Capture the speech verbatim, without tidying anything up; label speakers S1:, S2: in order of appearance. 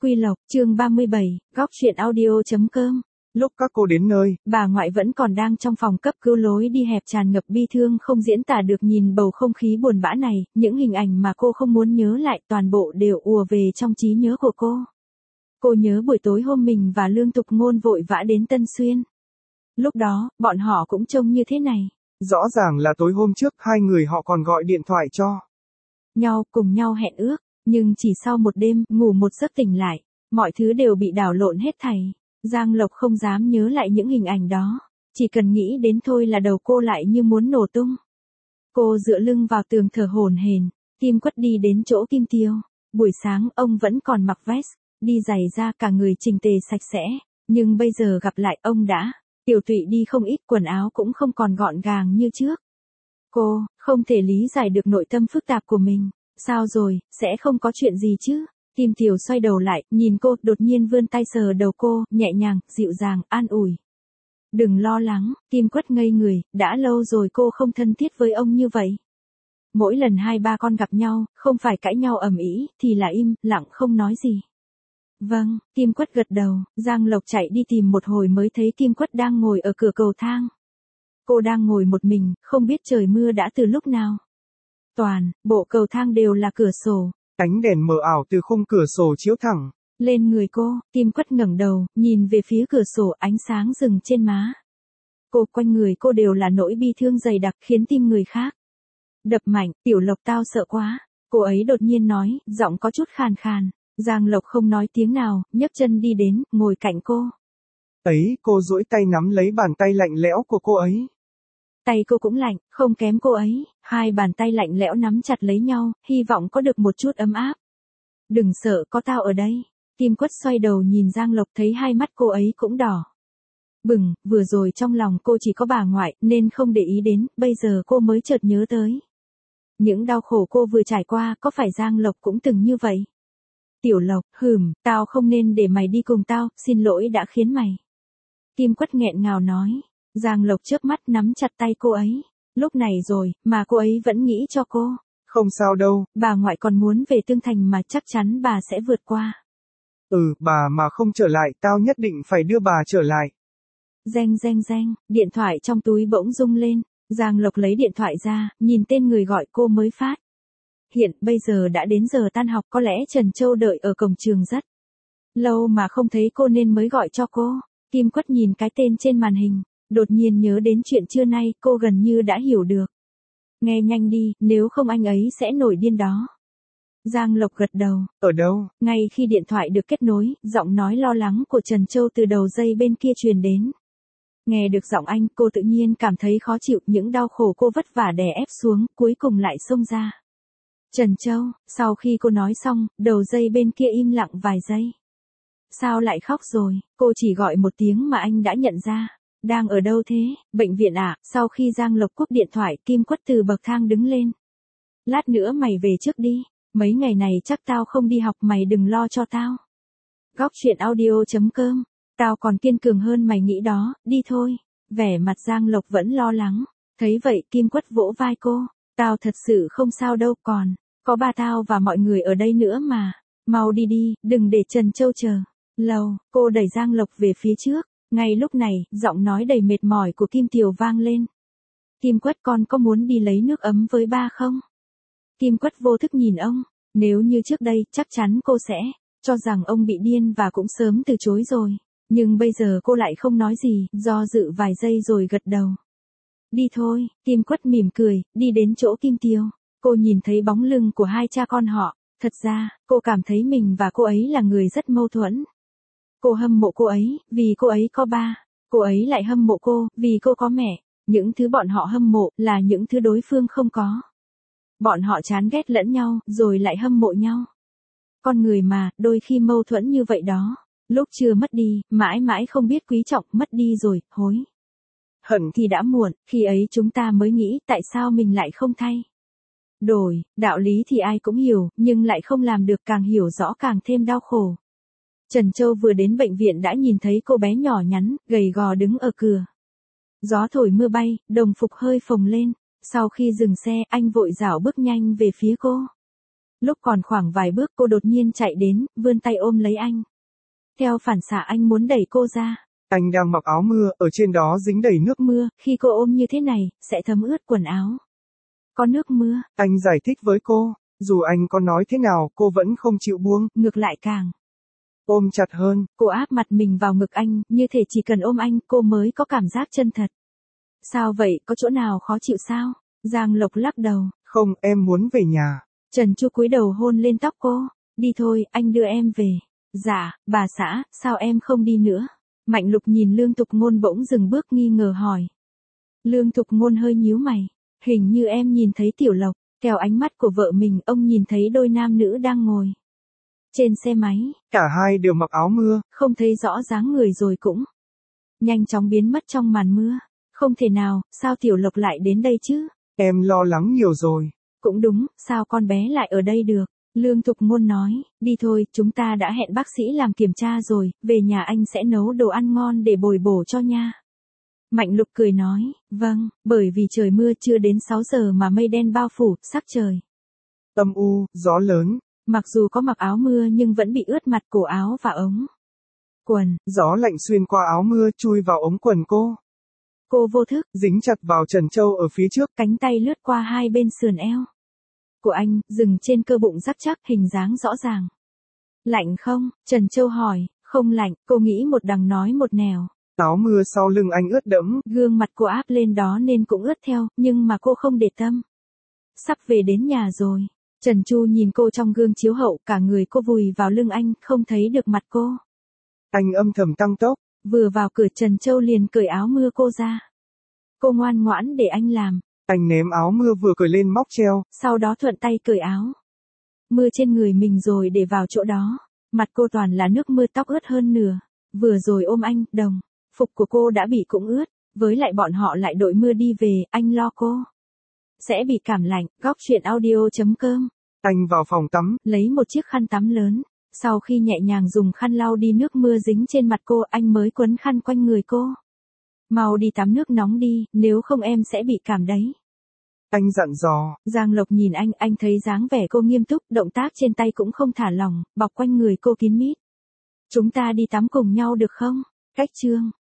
S1: Quy Lộc, chương ba mươi bảy, góc truyện audio chấm com.
S2: Lúc các cô đến nơi,
S1: bà ngoại vẫn còn đang trong phòng cấp cứu, lối đi hẹp tràn ngập bi thương không diễn tả được. Nhìn bầu không khí buồn bã này, những hình ảnh mà cô không muốn nhớ lại toàn bộ đều ùa về trong trí nhớ của cô. Cô nhớ buổi tối hôm mình và Lương Tục Ngôn vội vã đến Tân Xuyên. Lúc đó, bọn họ cũng trông như thế này.
S2: Rõ ràng là tối hôm trước hai người họ còn gọi điện thoại cho
S1: nhau, cùng nhau hẹn ước, nhưng chỉ sau một đêm, ngủ một giấc tỉnh lại, mọi thứ đều bị đảo lộn hết thảy. Giang Lộc không dám nhớ lại những hình ảnh đó, chỉ cần nghĩ đến thôi là đầu cô lại như muốn nổ tung. Cô dựa lưng vào tường thở hổn hển, Kim Quất đi đến chỗ Kim Tiêu. Buổi sáng ông vẫn còn mặc vest, đi giày da, cả người chỉnh tề sạch sẽ, nhưng bây giờ gặp lại ông đã tiểu tụy đi không ít, quần áo cũng không còn gọn gàng như trước. Cô không thể lý giải được nội tâm phức tạp của mình. Sao rồi, sẽ không có chuyện gì chứ? Kim Tiểu xoay đầu lại, nhìn cô, đột nhiên vươn tay sờ đầu cô, nhẹ nhàng, dịu dàng, an ủi. Đừng lo lắng. Kim Quất ngây người, đã lâu rồi cô không thân thiết với ông như vậy. Mỗi lần hai ba con gặp nhau, không phải cãi nhau ầm ĩ, thì là im lặng không nói gì. Vâng, Kim Quất gật đầu. Giang Lộc chạy đi tìm một hồi mới thấy Kim Quất đang ngồi ở cửa cầu thang. Cô đang ngồi một mình, không biết trời mưa đã từ lúc nào. Toàn bộ cầu thang đều là cửa sổ.
S2: Ánh đèn mờ ảo từ khung cửa sổ chiếu thẳng
S1: lên người cô. Kim Quất ngẩng đầu, nhìn về phía cửa sổ, ánh sáng dừng trên má cô. Quanh người cô đều là nỗi bi thương dày đặc, khiến tim người khác đập mạnh. Tiểu Lộc, tao sợ quá. Cô ấy đột nhiên nói, giọng có chút khàn khàn. Giang Lộc không nói tiếng nào, nhấc chân đi đến, ngồi cạnh cô.
S2: Ấy, cô duỗi tay nắm lấy bàn tay lạnh lẽo của cô ấy.
S1: Tay cô cũng lạnh, không kém cô ấy, hai bàn tay lạnh lẽo nắm chặt lấy nhau, hy vọng có được một chút ấm áp. Đừng sợ, có tao ở đây. Kim Quất xoay đầu nhìn Giang Lộc, thấy hai mắt cô ấy cũng đỏ bừng. Vừa rồi trong lòng cô chỉ có bà ngoại, nên không để ý đến, bây giờ cô mới chợt nhớ tới những đau khổ cô vừa trải qua. Có phải Giang Lộc cũng từng như vậy? Tiểu Lộc, hừm, tao không nên để mày đi cùng tao, xin lỗi đã khiến mày. Kim Quất nghẹn ngào nói. Giang Lộc chớp mắt nắm chặt tay cô ấy. Lúc này rồi, mà cô ấy vẫn nghĩ cho cô.
S2: Không sao đâu.
S1: Bà ngoại còn muốn về Tương Thành mà, chắc chắn bà sẽ vượt qua.
S2: Ừ, bà mà không trở lại, tao nhất định phải đưa bà trở lại.
S1: Reng reng reng, điện thoại trong túi bỗng rung lên. Giang Lộc lấy điện thoại ra, nhìn tên người gọi cô mới phát hiện. Bây giờ đã đến giờ tan học, có lẽ Trần Châu đợi ở cổng trường rất lâu mà không thấy cô nên mới gọi cho cô. Kim Quất nhìn cái tên trên màn hình, đột nhiên nhớ đến chuyện trưa nay, cô gần như đã hiểu được. Nghe nhanh đi, nếu không anh ấy sẽ nổi điên đó. Giang Lộc gật đầu.
S2: Ở đâu?
S1: Ngay khi điện thoại được kết nối, giọng nói lo lắng của Trần Châu từ đầu dây bên kia truyền đến. Nghe được giọng anh, cô tự nhiên cảm thấy khó chịu, những đau khổ cô vất vả đè ép xuống, cuối cùng lại xông ra. Trần Châu, sau khi cô nói xong, đầu dây bên kia im lặng vài giây. Sao lại khóc rồi? Cô chỉ gọi một tiếng mà anh đã nhận ra. Đang ở đâu thế? Bệnh viện à? Sau khi Giang Lộc cúp điện thoại, Kim Quất từ bậc thang đứng lên. Lát nữa mày về trước đi. Mấy ngày này chắc tao không đi học, mày đừng lo cho tao. Góc truyện audio chấm com. Tao còn kiên cường hơn mày nghĩ đó, đi thôi. Vẻ mặt Giang Lộc vẫn lo lắng. Thấy vậy, Kim Quất vỗ vai cô. Tao thật sự không sao đâu, còn có ba tao và mọi người ở đây nữa mà. Mau đi đi, đừng để Trần Châu chờ lâu. Cô đẩy Giang Lộc về phía trước. Ngay lúc này, giọng nói đầy mệt mỏi của Kim Tiểu vang lên. Kim Quất, con có muốn đi lấy nước ấm với ba không? Kim Quất vô thức nhìn ông. Nếu như trước đây, chắc chắn cô sẽ cho rằng ông bị điên và cũng sớm từ chối rồi. Nhưng bây giờ cô lại không nói gì, do dự vài giây rồi gật đầu. Đi thôi. Kim Quất mỉm cười, đi đến chỗ Kim Tiêu. Cô nhìn thấy bóng lưng của hai cha con họ. Thật ra, cô cảm thấy mình và cô ấy là người rất mâu thuẫn. Cô hâm mộ cô ấy, vì cô ấy có ba. Cô ấy lại hâm mộ cô, vì cô có mẹ. Những thứ bọn họ hâm mộ, là những thứ đối phương không có. Bọn họ chán ghét lẫn nhau, rồi lại hâm mộ nhau. Con người mà, đôi khi mâu thuẫn như vậy đó. Lúc chưa mất đi, mãi mãi không biết quý trọng, mất đi rồi, hối hận thì đã muộn, khi ấy chúng ta mới nghĩ tại sao mình lại không thay đổi. Đạo lý thì ai cũng hiểu, nhưng lại không làm được, càng hiểu rõ càng thêm đau khổ. Trần Châu vừa đến bệnh viện đã nhìn thấy cô bé nhỏ nhắn, gầy gò đứng ở cửa. Gió thổi mưa bay, đồng phục hơi phồng lên. Sau khi dừng xe, anh vội dảo bước nhanh về phía cô. Lúc còn khoảng vài bước cô đột nhiên chạy đến, vươn tay ôm lấy anh. Theo phản xạ anh muốn đẩy cô ra.
S2: Anh đang mặc áo mưa, ở trên đó dính đầy nước
S1: mưa, khi cô ôm như thế này, sẽ thấm ướt quần áo. Có nước mưa.
S2: Anh giải thích với cô, dù anh có nói thế nào, cô vẫn không chịu buông.
S1: Ngược lại càng
S2: ôm chặt hơn.
S1: Cô áp mặt mình vào ngực anh, như thể chỉ cần ôm anh, cô mới có cảm giác chân thật. Sao vậy, có chỗ nào khó chịu sao? Giang Lộc lắc đầu.
S2: Không, em muốn về nhà.
S1: Trần Chu cúi đầu hôn lên tóc cô. Đi thôi, anh đưa em về. Dạ, bà xã, sao em không đi nữa? Mạnh Lục nhìn Lương Tục Ngôn bỗng dừng bước nghi ngờ hỏi. Lương Tục Ngôn hơi nhíu mày. Hình như em nhìn thấy Tiểu Lộc. Theo ánh mắt của vợ mình, ông nhìn thấy đôi nam nữ đang ngồi trên xe máy.
S2: Cả hai đều mặc áo mưa.
S1: Không thấy rõ dáng người rồi cũng nhanh chóng biến mất trong màn mưa. Không thể nào, sao Tiểu Lộc lại đến đây chứ?
S2: Em lo lắng nhiều rồi.
S1: Cũng đúng, sao con bé lại ở đây được? Lương Tục Ngôn nói, đi thôi, chúng ta đã hẹn bác sĩ làm kiểm tra rồi, về nhà anh sẽ nấu đồ ăn ngon để bồi bổ cho nha. Mạnh Lục cười nói, vâng, bởi vì trời mưa chưa đến sáu giờ mà mây đen bao phủ, sắc trời
S2: âm u, gió lớn.
S1: Mặc dù có mặc áo mưa nhưng vẫn bị ướt mặt cổ áo và ống quần.
S2: Gió lạnh xuyên qua áo mưa chui vào ống quần cô.
S1: Cô vô thức
S2: dính chặt vào Trần Châu ở phía trước.
S1: Cánh tay lướt qua hai bên sườn eo của anh, dừng trên cơ bụng rắn chắc, hình dáng rõ ràng. Lạnh không? Trần Châu hỏi. Không lạnh, cô nghĩ một đằng nói một nẻo.
S2: Áo mưa sau lưng anh ướt đẫm.
S1: Gương mặt cô áp lên đó nên cũng ướt theo, nhưng mà cô không để tâm. Sắp về đến nhà rồi. Trần Chu nhìn cô trong gương chiếu hậu, cả người cô vùi vào lưng anh, không thấy được mặt cô.
S2: Anh âm thầm tăng tốc.
S1: Vừa vào cửa Trần Châu liền cởi áo mưa cô ra. Cô ngoan ngoãn để anh làm.
S2: Anh ném áo mưa vừa cởi lên móc treo.
S1: Sau đó thuận tay cởi áo mưa trên người mình rồi để vào chỗ đó. Mặt cô toàn là nước mưa, tóc ướt hơn nửa. Vừa rồi ôm anh, đồng phục của cô đã bị cũng ướt. Với lại bọn họ lại đội mưa đi về, anh lo cô sẽ bị cảm lạnh. Góc truyện audio chấm com.
S2: Anh vào phòng tắm,
S1: lấy một chiếc khăn tắm lớn. Sau khi nhẹ nhàng dùng khăn lau đi nước mưa dính trên mặt cô, anh mới quấn khăn quanh người cô. Mau đi tắm nước nóng đi, nếu không em sẽ bị cảm đấy.
S2: Anh dặn dò.
S1: Giang Lộc nhìn anh, anh thấy dáng vẻ cô nghiêm túc, động tác trên tay cũng không thả lỏng, bọc quanh người cô kín mít. Chúng ta đi tắm cùng nhau được không? Cách chương.